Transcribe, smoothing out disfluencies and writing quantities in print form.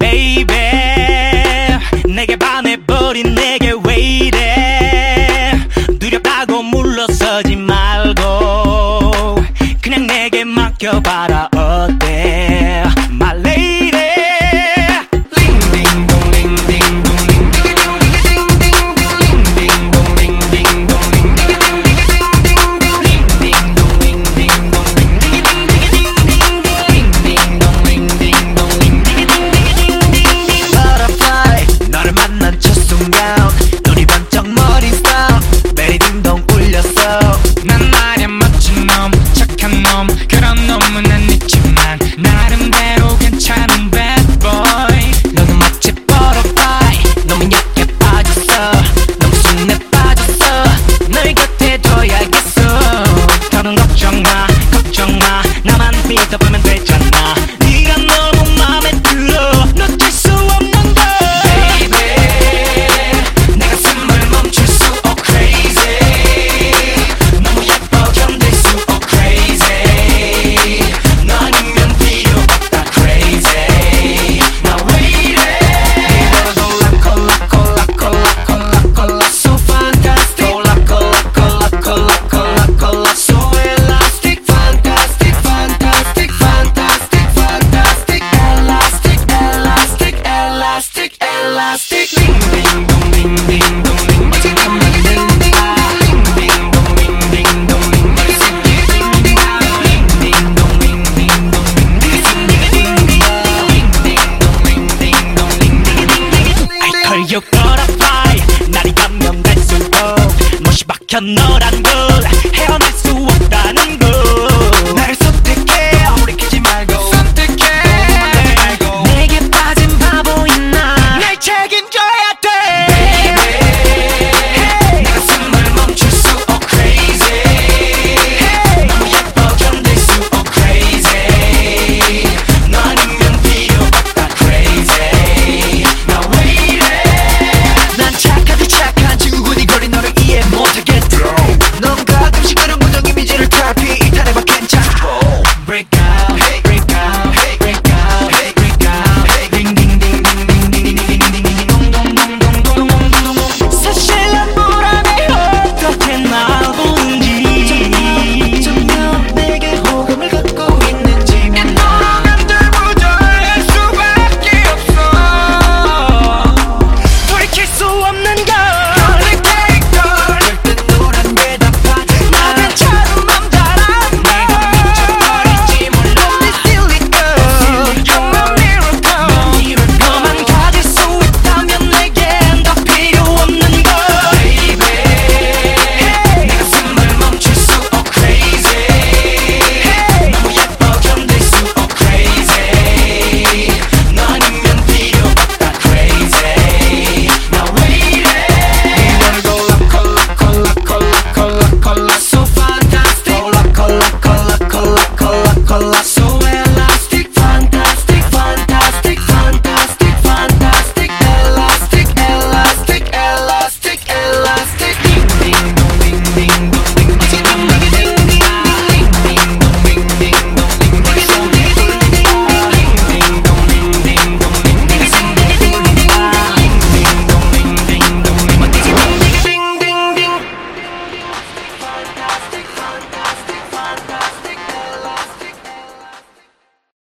baby 내게 반해버린 내게 왜 이래 두렵다고 물러서지 말고 그냥 내게 맡겨봐라 어때 My lady 눈이 번쩍 머리 stop 베리 딩동 울렸어 난 말야 멋진 놈 착한 놈 그런 놈은 아니지만 나름대로 괜찮은 bad boy 너는 마치 butterfly 너무 약해 빠졌어 너무 순해 빠졌어 널 곁에 둬야겠어 더는 걱정마 걱정마 나만 믿어보면 되잖아 네가 너무 맘에 들어 놓칠 수 없는 걸 Elastic, ding ding dong ding ding dong ding 마치 난 만든다 ding ding dong ding ding dong ding 머리 속에 ding ding ding dong ding ding dong ding ding ding ding ding dong ding ding I call you butterfly 날이 가면 갈수록 못이 박혀 너란 걸